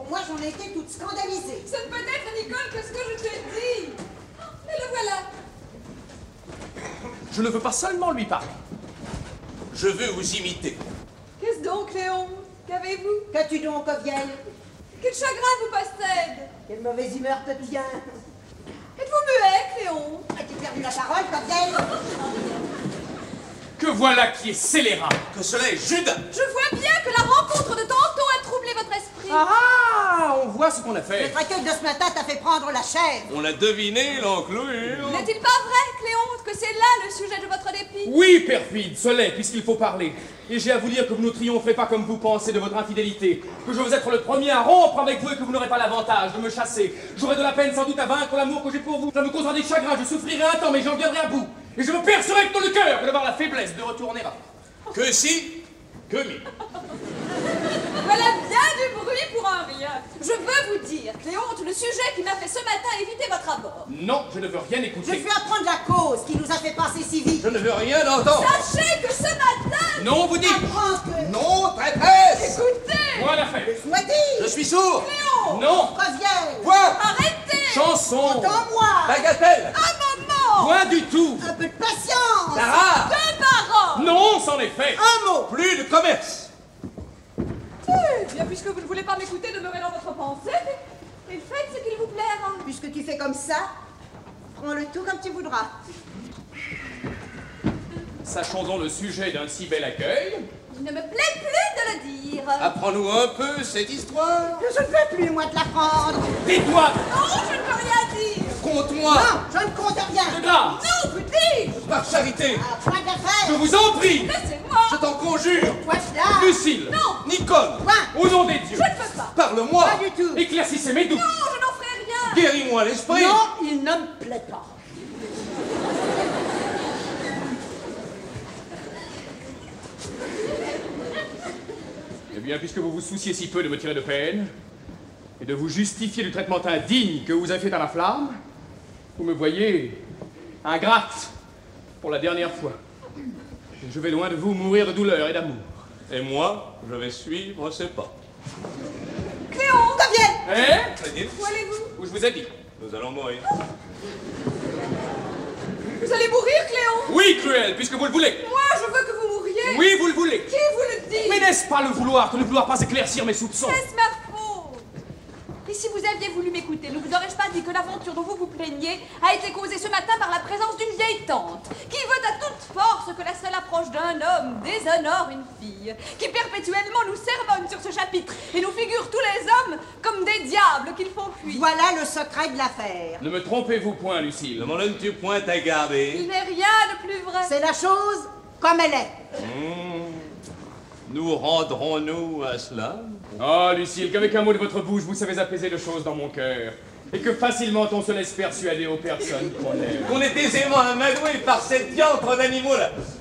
moi j'en ai été toute scandalisée. Ce ne peut être, Nicole, que ce que je t'ai dit. Et le voilà. Je ne veux pas seulement lui parler. Je veux vous imiter. Qu'est-ce donc, Léon? Qu'avez-vous? Qu'as-tu donc, vieille? Quel chagrin vous possède? Quelle mauvaise humeur te tient? Êtes-vous muet, Léon? As-tu perdu la parole, vieille? Que voilà qui est scélérat. Que cela est Judas. Je vois bien que la rencontre de tantôt a troublé votre esprit. Ah, on voit ce qu'on a fait. Notre accueil de ce matin t'a fait prendre la chèvre. On a deviné l'enclume. N'est-il pas vrai, Cléonte, que c'est là le sujet de votre dépit? Oui, perfide, ce l'est, puisqu'il faut parler. Et j'ai à vous dire que vous ne triompherez pas comme vous pensez de votre infidélité, que je veux être le premier à rompre avec vous et que vous n'aurez pas l'avantage de me chasser. J'aurai de la peine sans doute à vaincre l'amour que j'ai pour vous. Ça me causera des chagrins, je souffrirai un temps, mais j'en viendrai à bout. Et je me percerai avec tout le cœur que d'avoir la faiblesse de retourner à vous. Que si, que mi. Voilà bien du bruit pour un rien. Je veux vous dire, Cléonte, le sujet qui m'a fait ce matin éviter votre abord. Non, je ne veux rien Je écouter. vais apprendre la cause qui nous a fait passer si vite. Je ne veux rien entendre. Sachez que ce matin... Non, vous dites. Apprends que... Non, traîtresse. Écoutez, Voilà fait. Laisse-moi dire. Je suis sourd. Cléonte, Non. Vieille. Quoi? arrêtez. Chanson. Entends-moi. Bagatelle. Un moment. Point du tout. Un peu de patience. Sarah. Deux paroles. Non, c'en est fait. Un mot. Plus de commerce. Eh bien, puisque vous ne voulez pas m'écouter, demeurez dans votre pensée et faites ce qu'il vous plaira. Puisque tu fais comme ça, prends le tout comme tu voudras. Sachons donc le sujet d'un si bel accueil. Il ne me plaît plus de le dire. Apprends-nous un peu cette histoire. Je ne veux plus, moi, te l'apprendre. Tais-toi. Non, je ne peux rien dire. Conte-moi. Non, je ne compte rien. De grâce. Non, vous dites. Par charité. À point Je d'affaires. vous en prie. Laissez-moi. Je t'en conjure. Toi, là. Lucille. Non, Nicole. Point. Au nom des dieux. je ne peux pas. Parle-moi. Pas du tout. Éclaircissez mes doutes. Non, je n'en ferai rien. Guéris-moi l'esprit. Non, il ne me plaît pas. Eh bien, puisque vous vous souciez si peu de me tirer de peine, et de vous justifier du traitement indigne que vous avez fait à la flamme, vous me voyez ingrate pour la dernière fois. Et je vais loin de vous mourir de douleur et d'amour. Et moi, je vais suivre ses pas. Cléonte, Hein? C'est-à-dire, où allez-vous? Où je vous ai dit. nous allons mourir. Vous allez mourir, Cléonte? Oui, Cruel, puisque vous le voulez. Moi, je veux que vous mouriez. Oui, vous le voulez. Qui vous le dit? Mais n'est-ce pas le vouloir que ne vouloir pas éclaircir mes soupçons? Est-ce ma faute? Et si vous aviez voulu m'écouter, ne vous aurais-je pas dit que l'aventure dont vous vous plaignez a été causée ce matin par la présence d'une vieille tante, qui veut à toute force que la seule approche d'un homme déshonore une fille, qui perpétuellement nous sermonne sur ce chapitre et nous figure tous les hommes comme des diables qu'il faut fuir. Voilà le secret de l'affaire. Ne me trompez-vous point, Lucille. Ne m'en donnes-tu point à garder. Il n'est rien de plus vrai. C'est la chose comme elle est. Nous rendrons-nous à cela? Oh, Lucille, qu'avec un mot de votre bouche, vous savez apaiser les choses dans mon cœur. Et que facilement on se laisse persuader aux personnes qu'on aime. On est aisément amadoué par cette diantre d'animaux-là.